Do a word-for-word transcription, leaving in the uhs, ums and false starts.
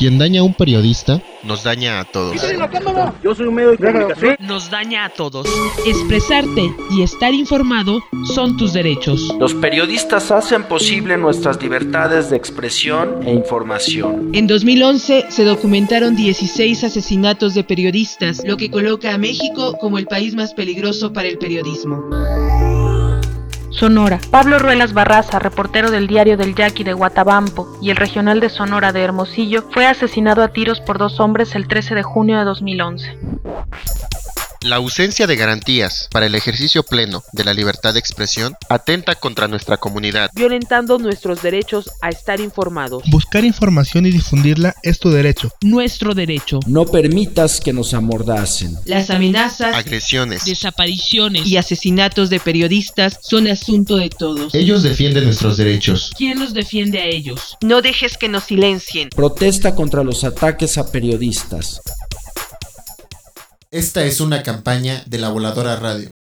Quien daña a un periodista, nos daña a todos. Yo soy un medio de comunicación. Nos daña a todos. Expresarte y estar informado son tus derechos. Los periodistas hacen posible nuestras libertades de expresión e información. En dos mil once se documentaron dieciséis asesinatos de periodistas, lo que coloca a México como el país más peligroso para el periodismo. Sonora. Pablo Ruelas Barraza, reportero del diario del Yaqui de Guatabampo y el regional de Sonora de Hermosillo, fue asesinado a tiros por dos hombres el trece de junio de dos mil once. La ausencia de garantías para el ejercicio pleno de la libertad de expresión atenta contra nuestra comunidad, violentando nuestros derechos a estar informados. Buscar información y difundirla es tu derecho. Nuestro derecho. No permitas que nos amordacen. Las amenazas, agresiones, desapariciones y asesinatos de periodistas son asunto de todos. Ellos defienden nuestros derechos. ¿Quién los defiende a ellos? No dejes que nos silencien. Protesta contra los ataques a periodistas. Esta es una campaña de La Voladora Radio.